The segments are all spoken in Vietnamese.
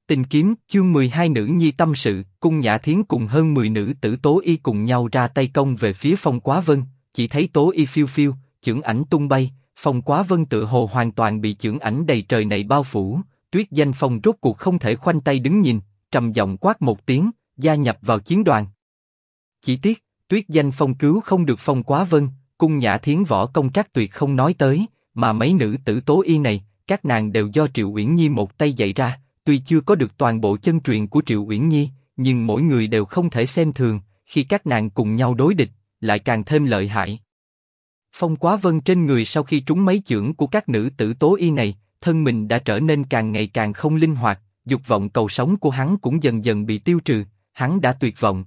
Tình kiếm, chương 12 nữ nhi tâm sự, Cung Nhã Thiến cùng hơn 10 nữ tử Tố Y cùng nhau ra tay công về phía Phong Quá Vân, chỉ thấy Tố Y phiêu phiêu, chưởng ảnh tung bay, Phong Quá Vân tựa hồ hoàn toàn bị chưởng ảnh đầy trời này bao phủ, Tuyết Danh Phong rốt cuộc không thể khoanh tay đứng nhìn, trầm giọng quát một tiếng, gia nhập vào chiến đoàn. Chỉ tiếc, Tuyết Danh Phong cứu không được Phong Quá Vân, Cung Nhã Thiến võ công trác tuyệt không nói tới, mà mấy nữ tử Tố Y này, các nàng đều do Triệu Uyển Nhi một tay dạy ra. Tuy chưa có được toàn bộ chân truyền của Triệu Uyển Nhi, nhưng mỗi người đều không thể xem thường, khi các nàng cùng nhau đối địch, lại càng thêm lợi hại. Phong Quá Vân trên người sau khi trúng mấy chưởng của các nữ tử Tố Y này, thân mình đã trở nên càng ngày càng không linh hoạt, dục vọng cầu sống của hắn cũng dần dần bị tiêu trừ, hắn đã tuyệt vọng.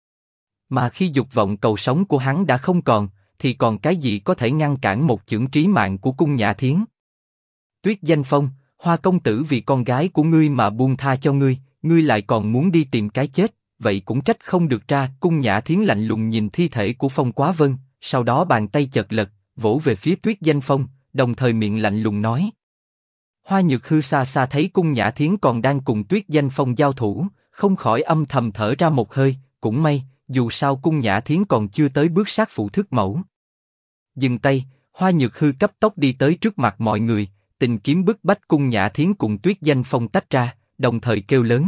Mà khi dục vọng cầu sống của hắn đã không còn, thì còn cái gì có thể ngăn cản một chưởng trí mạng của Cung Nhã Thiến? Tuyết Danh Phong, Hoa công tử vì con gái của ngươi mà buông tha cho ngươi, ngươi lại còn muốn đi tìm cái chết, vậy cũng trách không được ra. Cung Nhã Thiến lạnh lùng nhìn thi thể của Phong Quá Vân, sau đó bàn tay chợt lật, vỗ về phía Tuyết Danh Phong, đồng thời miệng lạnh lùng nói. Hoa Nhược Hư xa xa thấy Cung Nhã Thiến còn đang cùng Tuyết Danh Phong giao thủ, không khỏi âm thầm thở ra một hơi, cũng may, dù sao Cung Nhã Thiến còn chưa tới bước sát phụ thức mẫu. Dừng tay, Hoa Nhược Hư cấp tốc đi tới trước mặt mọi người. Tình kiếm bức bách Cung Nhã Thiến cùng Tuyết Danh Phong tách ra, đồng thời kêu lớn.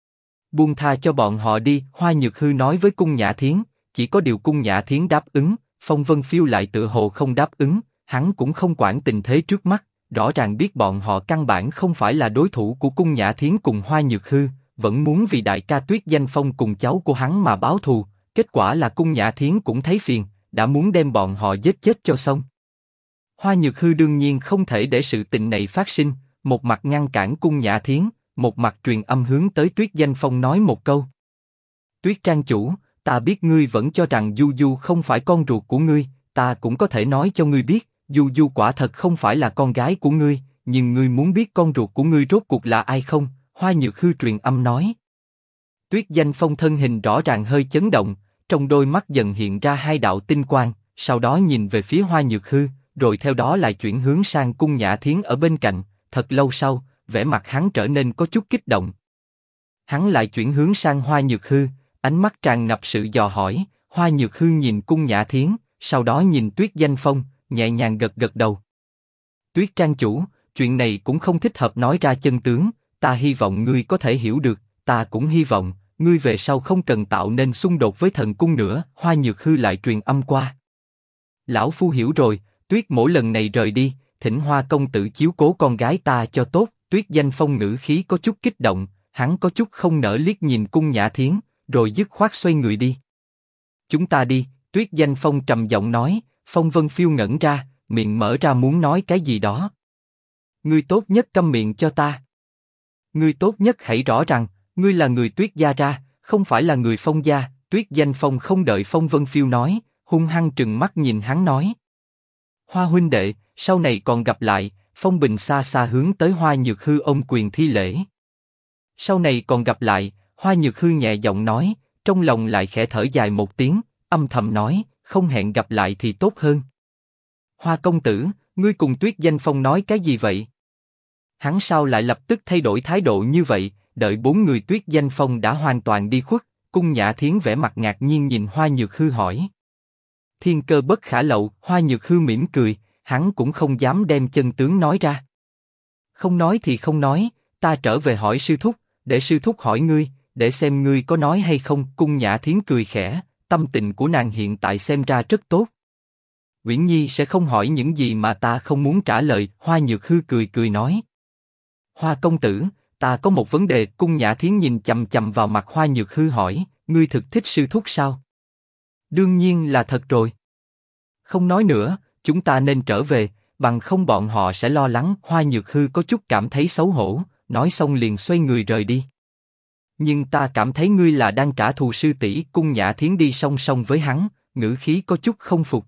Buông tha cho bọn họ đi, Hoa Nhược Hư nói với Cung Nhã Thiến, chỉ có điều Cung Nhã Thiến đáp ứng, Phong Vân Phiêu lại tựa hồ không đáp ứng, hắn cũng không quản tình thế trước mắt, rõ ràng biết bọn họ căn bản không phải là đối thủ của Cung Nhã Thiến cùng Hoa Nhược Hư, vẫn muốn vì đại ca Tuyết Danh Phong cùng cháu của hắn mà báo thù, kết quả là Cung Nhã Thiến cũng thấy phiền, đã muốn đem bọn họ giết chết cho xong. Hoa Nhược Hư đương nhiên không thể để sự tình này phát sinh, một mặt ngăn cản Cung Nhã Thiến, một mặt truyền âm hướng tới Tuyết Danh Phong nói một câu. Tuyết Trang chủ, ta biết ngươi vẫn cho rằng Du Du không phải con ruột của ngươi, ta cũng có thể nói cho ngươi biết, Du Du quả thật không phải là con gái của ngươi, nhưng ngươi muốn biết con ruột của ngươi rốt cuộc là ai không? Hoa Nhược Hư truyền âm nói. Tuyết Danh Phong thân hình rõ ràng hơi chấn động, trong đôi mắt dần hiện ra hai đạo tinh quang, sau đó nhìn về phía Hoa Nhược Hư. Rồi theo đó lại chuyển hướng sang Cung Nhã Thiến ở bên cạnh, thật lâu sau, vẻ mặt hắn trở nên có chút kích động. Hắn lại chuyển hướng sang Hoa Nhược Hư, ánh mắt tràn ngập sự dò hỏi, Hoa Nhược Hư nhìn Cung Nhã Thiến, sau đó nhìn Tuyết Danh Phong, nhẹ nhàng gật gật đầu. Tuyết Trang chủ, chuyện này cũng không thích hợp nói ra chân tướng, ta hy vọng ngươi có thể hiểu được, ta cũng hy vọng, ngươi về sau không cần tạo nên xung đột với thần cung nữa, Hoa Nhược Hư lại truyền âm qua. Lão phu hiểu rồi. Tuyết Mỗ lần này rời đi, thỉnh Hoa công tử chiếu cố con gái ta cho tốt. Tuyết Danh Phong ngữ khí có chút kích động, hắn có chút không nỡ liếc nhìn Cung Nhã Thiến, rồi dứt khoát xoay người đi. Chúng ta đi, Tuyết Danh Phong trầm giọng nói. Phong Vân Phiêu ngẩn ra, miệng mở ra muốn nói cái gì đó. Ngươi tốt nhất câm miệng cho ta. Ngươi tốt nhất hãy rõ rằng, ngươi là người Tuyết gia ra, không phải là người Phong gia. Tuyết Danh Phong không đợi Phong Vân Phiêu nói, hung hăng trừng mắt nhìn hắn nói. Hoa huynh đệ, sau này còn gặp lại. Phong Bình xa xa hướng tới Hoa Nhược Hư ôm quyền thi lễ. Sau này còn gặp lại, Hoa Nhược Hư nhẹ giọng nói, trong lòng lại khẽ thở dài một tiếng, âm thầm nói, không hẹn gặp lại thì tốt hơn. Hoa công tử, ngươi cùng Tuyết Danh Phong nói cái gì vậy? Hắn sao lại lập tức thay đổi thái độ như vậy? Đợi bốn người Tuyết Danh Phong đã hoàn toàn đi khuất, Cung Nhã Thiến vẻ mặt ngạc nhiên nhìn Hoa Nhược Hư hỏi. Thiên cơ bất khả lậu, Hoa Nhược Hư mỉm cười, hắn cũng không dám đem chân tướng nói ra. Không nói thì không nói, ta trở về hỏi sư thúc, để sư thúc hỏi ngươi, để xem ngươi có nói hay không. Cung Nhã Thiến cười khẽ, tâm tình của nàng hiện tại xem ra rất tốt. Uyển Nhi sẽ không hỏi những gì mà ta không muốn trả lời. Hoa Nhược Hư cười cười nói. Hoa công tử, ta có một vấn đề. Cung Nhã Thiến nhìn chằm chằm vào mặt Hoa Nhược Hư hỏi, ngươi thực thích sư thúc sao? Đương nhiên là thật rồi. Không nói nữa, chúng ta nên trở về, bằng không bọn họ sẽ lo lắng. Hoa Nhược Hư có chút cảm thấy xấu hổ, nói xong liền xoay người rời đi. Nhưng ta cảm thấy ngươi là đang trả thù sư tỷ. Cung Nhã Thiến đi song song với hắn, ngữ khí có chút không phục.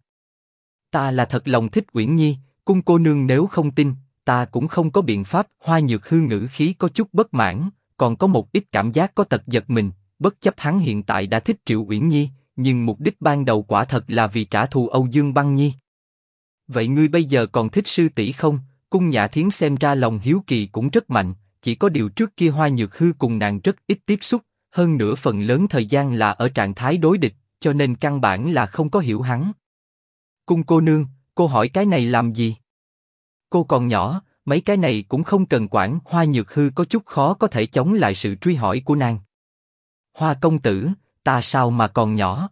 Ta là thật lòng thích Uyển Nhi, Cung cô nương nếu không tin, ta cũng không có biện pháp. Hoa Nhược Hư ngữ khí có chút bất mãn, còn có một ít cảm giác có tật giật mình. Bất chấp hắn hiện tại đã thích Triệu Uyển Nhi, nhưng mục đích ban đầu quả thật là vì trả thù Âu Dương Băng Nhi. Vậy ngươi bây giờ còn thích sư tỷ không? Cung Nhã Thiến xem ra lòng hiếu kỳ cũng rất mạnh, chỉ có điều trước kia Hoa Nhược Hư cùng nàng rất ít tiếp xúc, hơn nữa phần lớn thời gian là ở trạng thái đối địch, cho nên căn bản là không có hiểu hắn. Cung cô nương, cô hỏi cái này làm gì? Cô còn nhỏ, mấy cái này cũng không cần quản. Hoa Nhược Hư có chút khó có thể chống lại sự truy hỏi của nàng. Hoa công tử, ta sao mà còn nhỏ?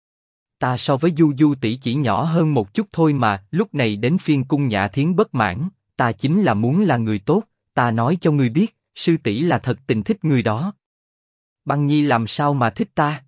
Ta so với Du Du tỷ chỉ nhỏ hơn một chút thôi mà. Lúc này đến phiên Cung Nhã Thiến bất mãn, ta chính là muốn là người tốt, ta nói cho ngươi biết, sư tỷ là thật tình thích người đó. Băng Nhi làm sao mà thích ta?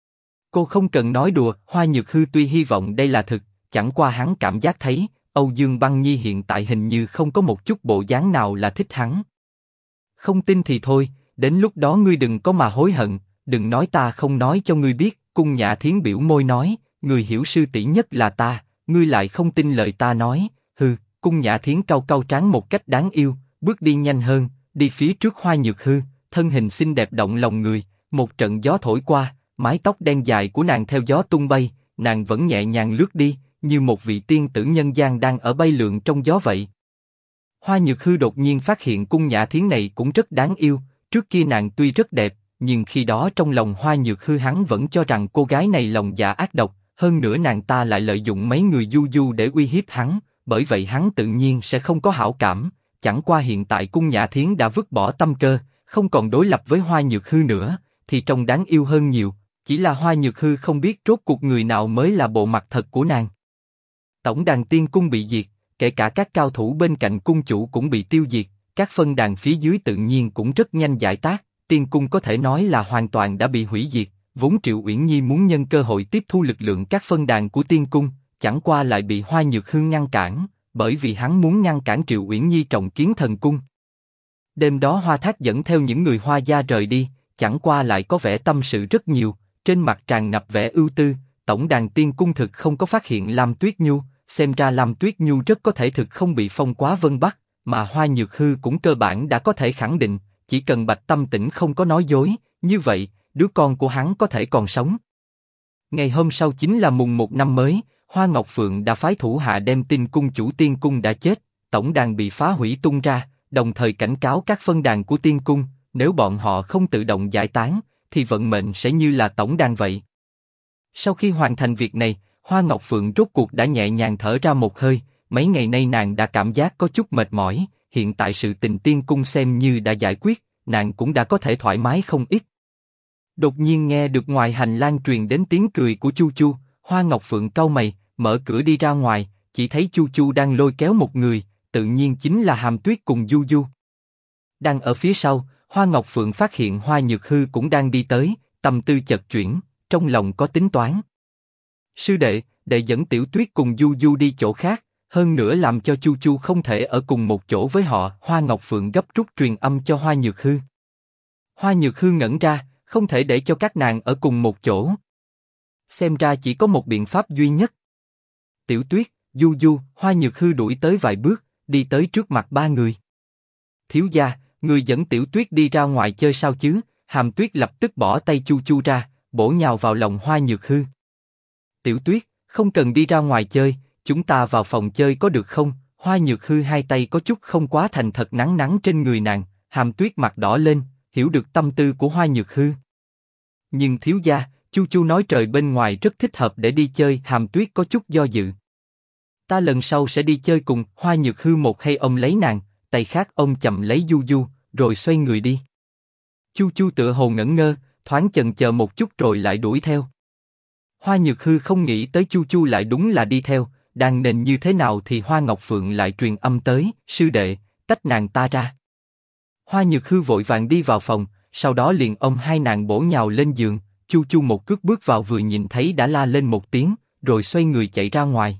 Cô không cần nói đùa. Hoa Nhược Hư tuy hy vọng đây là thực, chẳng qua hắn cảm giác thấy Âu Dương Băng Nhi hiện tại hình như không có một chút bộ dáng nào là thích hắn. Không tin thì thôi, đến lúc đó ngươi đừng có mà hối hận, đừng nói ta không nói cho ngươi biết. Cung Nhã Thiến biểu môi nói, người hiểu sư tỷ nhất là ta, ngươi lại không tin lời ta nói. Hừ. Cung Nhã Thiến cau cau trán một cách đáng yêu, bước đi nhanh hơn, đi phía trước Hoa Nhược Hư, thân hình xinh đẹp động lòng người. Một trận gió thổi qua, mái tóc đen dài của nàng theo gió tung bay, nàng vẫn nhẹ nhàng lướt đi, như một vị tiên tử nhân gian đang ở bay lượn trong gió vậy. Hoa Nhược Hư đột nhiên phát hiện Cung Nhã Thiến này cũng rất đáng yêu. Trước kia nàng tuy rất đẹp, nhưng khi đó trong lòng Hoa Nhược Hư hắn vẫn cho rằng cô gái này lòng dạ ác độc. Hơn nữa nàng ta lại lợi dụng mấy người du du để uy hiếp hắn, bởi vậy hắn tự nhiên sẽ không có hảo cảm. Chẳng qua hiện tại Cung Nhã Thiến đã vứt bỏ tâm cơ, không còn đối lập với Hoa Nhược Hư nữa, thì trông đáng yêu hơn nhiều. Chỉ là Hoa Nhược Hư không biết rốt cuộc người nào mới là bộ mặt thật của nàng. Tổng đàn tiên cung bị diệt, kể cả các cao thủ bên cạnh cung chủ cũng bị tiêu diệt, các phân đàn phía dưới tự nhiên cũng rất nhanh giải tác. Tiên cung có thể nói là hoàn toàn đã bị hủy diệt. Vốn Triệu Uyển Nhi muốn nhân cơ hội tiếp thu lực lượng các phân đàn của tiên cung, chẳng qua lại bị Hoa Nhược Hư ngăn cản, bởi vì hắn muốn ngăn cản Triệu Uyển Nhi trọng kiến thần cung. Đêm đó Hoa Thác dẫn theo những người Hoa gia rời đi, chẳng qua lại có vẻ tâm sự rất nhiều, trên mặt tràn ngập vẻ ưu tư. Tổng đàn tiên cung thực không có phát hiện Lam Tuyết Nhu, xem ra Lam Tuyết Nhu rất có thể thực không bị Phong Quá Vân bắt, mà Hoa Nhược Hư cũng cơ bản đã có thể khẳng định, chỉ cần Bạch Tâm Tĩnh không có nói dối, như vậy đứa con của hắn có thể còn sống. Ngày hôm sau chính là mùng 1 năm mới, Hoa Ngọc Phượng đã phái thủ hạ đem tin cung chủ tiên cung đã chết, tổng đàn bị phá hủy tung ra, đồng thời cảnh cáo các phân đàn của tiên cung, nếu bọn họ không tự động giải tán, thì vận mệnh sẽ như là tổng đàn vậy. Sau khi hoàn thành việc này, Hoa Ngọc Phượng rốt cuộc đã nhẹ nhàng thở ra một hơi. Mấy ngày nay nàng đã cảm giác có chút mệt mỏi, hiện tại sự tình tiên cung xem như đã giải quyết, nàng cũng đã có thể thoải mái không ít. Đột nhiên nghe được ngoài hành lang truyền đến tiếng cười của Chu Chu, Hoa Ngọc Phượng cau mày, mở cửa đi ra ngoài, chỉ thấy Chu Chu đang lôi kéo một người, tự nhiên chính là Hàm Tuyết cùng Du Du. Đang ở phía sau, Hoa Ngọc Phượng phát hiện Hoa Nhược Hư cũng đang đi tới, tâm tư chợt chuyển, trong lòng có tính toán. Sư đệ, đệ dẫn Tiểu Tuyết cùng Du Du đi chỗ khác, hơn nữa làm cho Chu Chu không thể ở cùng một chỗ với họ. Hoa Ngọc Phượng gấp rút truyền âm cho Hoa Nhược Hư. Hoa Nhược Hư ngẩn ra, không thể để cho các nàng ở cùng một chỗ. Xem ra chỉ có một biện pháp duy nhất. Tiểu Tuyết, Du Du, Hoa Nhược Hư đuổi tới vài bước, đi tới trước mặt ba người. Thiếu gia, người dẫn Tiểu Tuyết đi ra ngoài chơi sao chứ? Hàm Tuyết lập tức bỏ tay Chu Chu ra, bổ nhào vào lòng Hoa Nhược Hư. Tiểu Tuyết, không cần đi ra ngoài chơi, chúng ta vào phòng chơi có được không? Hoa Nhược Hư hai tay có chút không quá thành thật nắng nắng trên người nàng. Hàm Tuyết mặt đỏ lên, hiểu được tâm tư của Hoa Nhược Hư. Nhưng thiếu gia, Chu Chu nói trời bên ngoài rất thích hợp để đi chơi. Hàm Tuyết có chút do dự. Ta lần sau sẽ đi chơi cùng. Hoa Nhược Hư một hay ôm lấy nàng, tay khác ôm chậm lấy Du Du, rồi xoay người đi. Chu Chu tựa hồ ngẩn ngơ, thoáng chần chờ một chút rồi lại đuổi theo. Hoa Nhược Hư không nghĩ tới Chu Chu lại đúng là đi theo, đang nên như thế nào thì Hoa Ngọc Phượng lại truyền âm tới, sư đệ, tách nàng ta ra. Hoa Nhược Hư vội vàng đi vào phòng, sau đó liền ôm hai nàng bổ nhào lên giường. Chu Chu một cước bước vào vừa nhìn thấy đã la lên một tiếng, rồi xoay người chạy ra ngoài.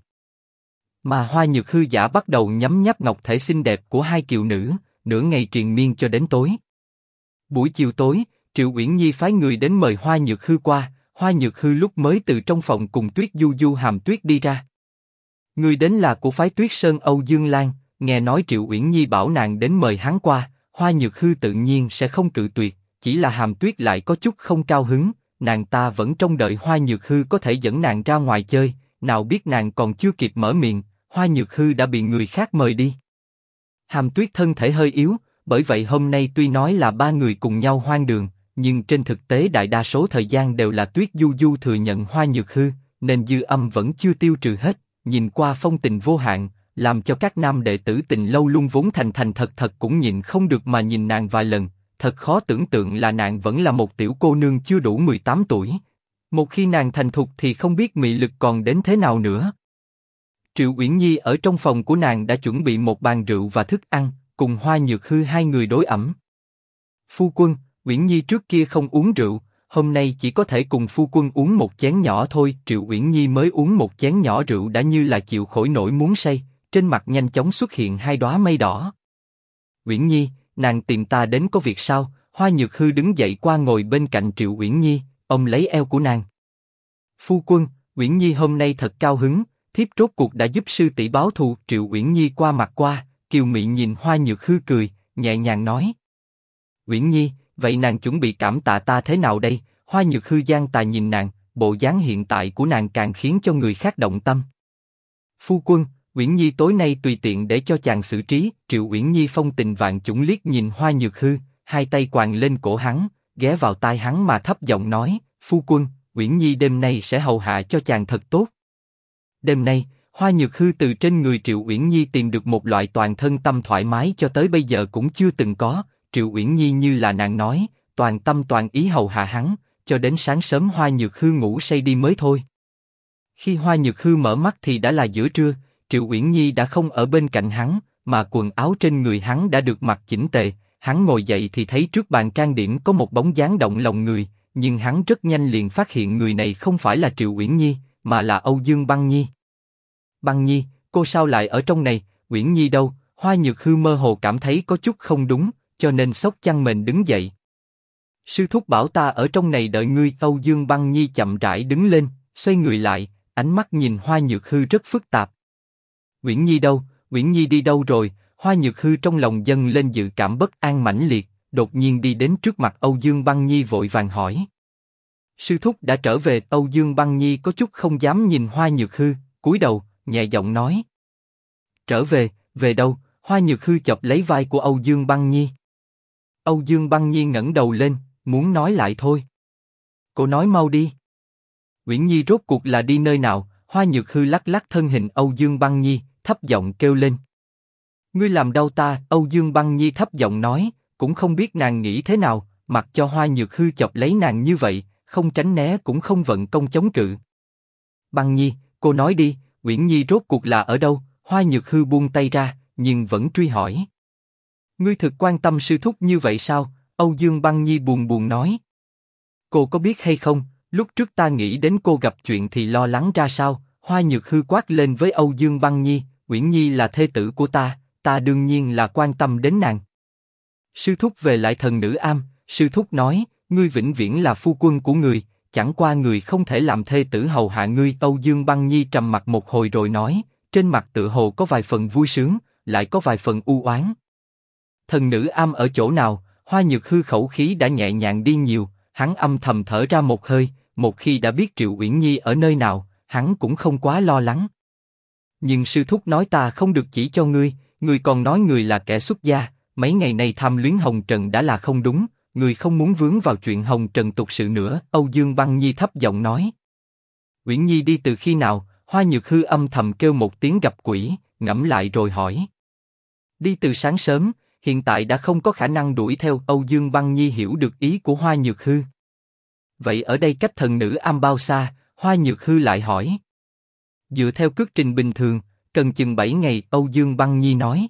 Mà Hoa Nhược Hư giả bắt đầu nhấm nháp ngọc thể xinh đẹp của hai kiều nữ, nửa ngày triền miên cho đến tối. Buổi chiều tối, Triệu Uyển Nhi phái người đến mời Hoa Nhược Hư qua. Hoa Nhược Hư lúc mới từ trong phòng cùng Tuyết Du Du Hàm Tuyết đi ra. Người đến là của phái Tuyết Sơn Âu Dương Lan, nghe nói Triệu Uyển Nhi bảo nàng đến mời hắn qua, Hoa Nhược Hư tự nhiên sẽ không cự tuyệt, chỉ là Hàm Tuyết lại có chút không cao hứng, nàng ta vẫn trông đợi Hoa Nhược Hư có thể dẫn nàng ra ngoài chơi, nào biết nàng còn chưa kịp mở miệng, Hoa Nhược Hư đã bị người khác mời đi. Hàm Tuyết thân thể hơi yếu, bởi vậy hôm nay tuy nói là ba người cùng nhau hoang đường, nhưng trên thực tế đại đa số thời gian đều là Tuyết Du Du thừa nhận Hoa Nhược Hư, nên dư âm vẫn chưa tiêu trừ hết, nhìn qua phong tình vô hạn, làm cho các nam đệ tử Tình Lâu luôn vốn thành thành thật thật cũng nhịn không được mà nhìn nàng vài lần, thật khó tưởng tượng là nàng vẫn là một tiểu cô nương chưa đủ 18 tuổi. Một khi nàng thành thục thì không biết mị lực còn đến thế nào nữa. Triệu Uyển Nhi ở trong phòng của nàng đã chuẩn bị một bàn rượu và thức ăn, cùng Hoa Nhược Hư hai người đối ẩm. Phu quân, Uyển Nhi trước kia không uống rượu, hôm nay chỉ có thể cùng phu quân uống một chén nhỏ thôi. Triệu Uyển Nhi mới uống một chén nhỏ rượu đã như là chịu khổi nổi muốn say, trên mặt nhanh chóng xuất hiện hai đóa mây đỏ. Uyển Nhi, nàng tìm ta đến có việc sao? Hoa Nhược Hư đứng dậy qua ngồi bên cạnh Triệu Uyển Nhi, ôm lấy eo của nàng. Phu quân, Uyển Nhi hôm nay thật cao hứng, thiếp rốt cuộc đã giúp sư tỷ báo thù. Triệu Uyển Nhi qua mặt qua, kiều mị nhìn Hoa Nhược Hư cười, nhẹ nhàng nói. Uyển Nhi, vậy nàng chuẩn bị cảm tạ ta thế nào đây? Hoa Nhược Hư giang tà nhìn nàng, bộ dáng hiện tại của nàng càng khiến cho người khác động tâm. Phu quân, Uyển Nhi tối nay tùy tiện để cho chàng xử trí. Triệu Uyển Nhi phong tình vạn chủng liếc nhìn Hoa Nhược Hư, hai tay quàng lên cổ hắn, ghé vào tai hắn mà thấp giọng nói, phu quân, Uyển Nhi đêm nay sẽ hầu hạ cho chàng thật tốt. Đêm nay, Hoa Nhược Hư từ trên người Triệu Uyển Nhi tìm được một loại toàn thân tâm thoải mái cho tới bây giờ cũng chưa từng có. Triệu Uyển Nhi như là nàng nói, toàn tâm toàn ý hầu hạ hắn, cho đến sáng sớm Hoa Nhược Hư ngủ say đi mới thôi. Khi Hoa Nhược Hư mở mắt thì đã là giữa trưa, Triệu Uyển Nhi đã không ở bên cạnh hắn, mà quần áo trên người hắn đã được mặc chỉnh tề. Hắn ngồi dậy thì thấy trước bàn trang điểm có một bóng dáng động lòng người, nhưng hắn rất nhanh liền phát hiện người này không phải là Triệu Uyển Nhi, mà là Âu Dương Băng Nhi. Băng Nhi, cô sao lại ở trong này? Uyển Nhi đâu? Hoa Nhược Hư mơ hồ cảm thấy có chút không đúng, cho nên xốc chăn mền đứng dậy. Sư thúc bảo ta ở trong này đợi ngươi. Âu Dương Băng Nhi chậm rãi đứng lên, xoay người lại, ánh mắt nhìn Hoa Nhược Hư rất phức tạp. Uyển Nhi đâu? Uyển Nhi đi đâu rồi? Hoa Nhược Hư trong lòng dâng lên dự cảm bất an mãnh liệt, đột nhiên đi đến trước mặt Âu Dương Băng Nhi vội vàng hỏi. Sư thúc đã trở về. Âu Dương Băng Nhi có chút không dám nhìn Hoa Nhược Hư, cúi đầu, nhẹ giọng nói. Trở về? Về đâu? Hoa Nhược Hư chọc lấy vai của Âu Dương Băng Nhi. Âu Dương Băng Nhi ngẩng đầu lên, muốn nói lại thôi. Cô nói mau đi. Uyển Nhi rốt cuộc là đi nơi nào? Hoa Nhược Hư lắc lắc thân hình Âu Dương Băng Nhi, thấp giọng kêu lên. Ngươi làm đau ta. Âu Dương Băng Nhi thấp giọng nói, cũng không biết nàng nghĩ thế nào, mặc cho Hoa Nhược Hư chọc lấy nàng như vậy, không tránh né cũng không vận công chống cự. Băng Nhi, cô nói đi, Uyển Nhi rốt cuộc là ở đâu? Hoa Nhược Hư buông tay ra, nhưng vẫn truy hỏi. Ngươi thực quan tâm sư thúc như vậy sao? Âu Dương Băng Nhi buồn buồn nói. Cô có biết hay không, lúc trước ta nghĩ đến cô gặp chuyện thì lo lắng ra sao? Hoa Nhược Hư quát lên với Âu Dương Băng Nhi, Uyển Nhi là thê tử của ta đương nhiên là quan tâm đến nàng. Sư thúc về lại Thần Nữ Am, sư thúc nói, ngươi vĩnh viễn là phu quân của người, chẳng qua người không thể làm thê tử hầu hạ ngươi. Âu Dương Băng Nhi trầm mặt một hồi rồi nói, trên mặt tựa hồ có vài phần vui sướng, lại có vài phần u oán. Thần Nữ Am ở chỗ nào? Hoa Nhược Hư khẩu khí đã nhẹ nhàng đi nhiều, hắn âm thầm thở ra một hơi, một khi đã biết Triệu Uyển Nhi ở nơi nào, hắn cũng không quá lo lắng. Nhưng sư thúc nói ta không được chỉ cho ngươi, ngươi còn nói người là kẻ xuất gia, mấy ngày nay tham luyến hồng trần đã là không đúng, người không muốn vướng vào chuyện hồng trần tục sự nữa. Âu Dương Băng Nhi thấp giọng nói. Uyển Nhi đi từ khi nào? Hoa Nhược Hư âm thầm kêu một tiếng gặp quỷ, ngẫm lại rồi hỏi. Đi từ sáng sớm, hiện tại đã không có khả năng đuổi theo. Âu Dương Băng Nhi hiểu được ý của Hoa Nhược Hư. Vậy ở đây cách Thần Nữ Am bao xa? Hoa Nhược Hư lại hỏi. Dựa theo cước trình bình thường, cần chừng 7 ngày. Âu Dương Băng Nhi nói.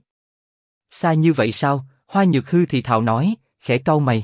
Xa như vậy sao? Hoa Nhược Hư thì thào nói, khẽ cau mày.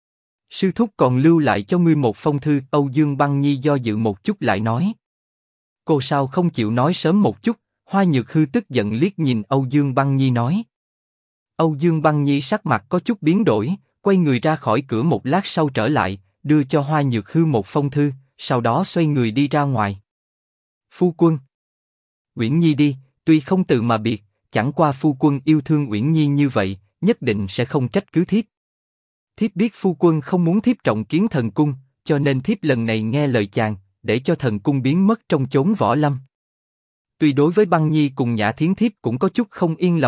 Sư thúc còn lưu lại cho ngươi một phong thư. Âu Dương Băng Nhi do dự một chút lại nói. Cô sao không chịu nói sớm một chút? Hoa Nhược Hư tức giận liếc nhìn Âu Dương Băng Nhi nói. Âu Dương Băng Nhi sắc mặt có chút biến đổi, quay người ra khỏi cửa một lát sau trở lại, đưa cho Hoa Nhược Hư một phong thư, sau đó xoay người đi ra ngoài. Phu quân. Uyển Nhi đi, tuy không từ mà biệt, chẳng qua phu quân yêu thương Uyển Nhi như vậy, nhất định sẽ không trách cứ thiếp. Thiếp biết phu quân không muốn thiếp trọng kiến thần cung, cho nên thiếp lần này nghe lời chàng, để cho thần cung biến mất trong chốn võ lâm. Tuy đối với Băng Nhi cùng Nhã Thiến thiếp cũng có chút không yên lòng,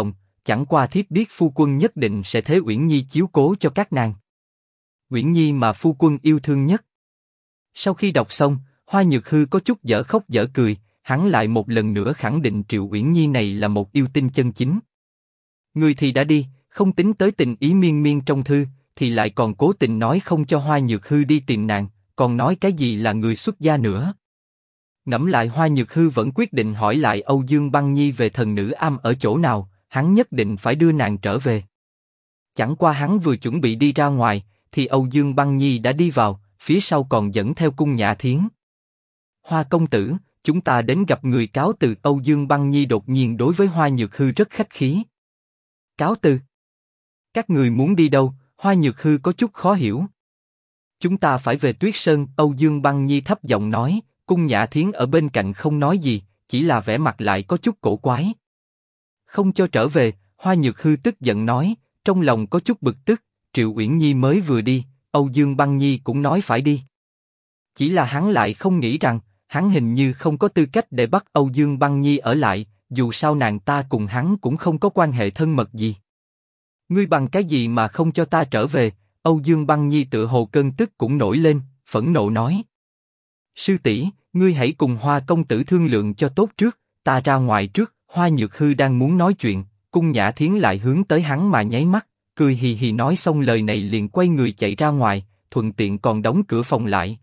chẳng qua thiếp biết phu quân nhất định sẽ thế Uyển Nhi chiếu cố cho các nàng. Uyển Nhi mà phu quân yêu thương nhất. Sau khi đọc xong, Hoa Nhược Hư có chút dở khóc dở cười, hắn lại một lần nữa khẳng định Triệu Uyển Nhi này là một yêu tinh chân chính. Người thì đã đi, không tính tới tình ý miên miên trong thư, thì lại còn cố tình nói không cho Hoa Nhược Hư đi tìm nàng, còn nói cái gì là người xuất gia nữa. Ngẫm lại Hoa Nhược Hư vẫn quyết định hỏi lại Âu Dương Băng Nhi về thần nữ am ở chỗ nào, hắn nhất định phải đưa nàng trở về. Chẳng qua hắn vừa chuẩn bị đi ra ngoài, thì Âu Dương Băng Nhi đã đi vào, phía sau còn dẫn theo Cung Nhã Thiến. Hoa công tử, chúng ta đến gặp người cáo từ. Âu Dương Băng Nhi đột nhiên đối với Hoa Nhược Hư rất khách khí. Cáo từ? Các người muốn đi đâu? Hoa Nhược Hư có chút khó hiểu. Chúng ta phải về Tuyết Sơn. Âu Dương Băng Nhi thấp giọng nói. Cung Nhã Thiến ở bên cạnh không nói gì, chỉ là vẻ mặt lại có chút cổ quái. Không cho trở về, Hoa Nhược Hư tức giận nói, trong lòng có chút bực tức. Triệu Uyển Nhi mới vừa đi, Âu Dương Băng Nhi cũng nói phải đi. Chỉ là hắn lại không nghĩ rằng, hắn hình như không có tư cách để bắt Âu Dương Băng Nhi ở lại, dù sao nàng ta cùng hắn cũng không có quan hệ thân mật gì. Ngươi bằng cái gì mà không cho ta trở về? Âu Dương Băng Nhi tựa hồ cơn tức cũng nổi lên, phẫn nộ nói. Sư tỷ, ngươi hãy cùng Hoa công tử thương lượng cho tốt trước, ta ra ngoài trước. Hoa Nhược Hư đang muốn nói chuyện, Cung Nhã Thiến lại hướng tới hắn mà nháy mắt, cười hì hì nói xong lời này liền quay người chạy ra ngoài, thuận tiện còn đóng cửa phòng lại.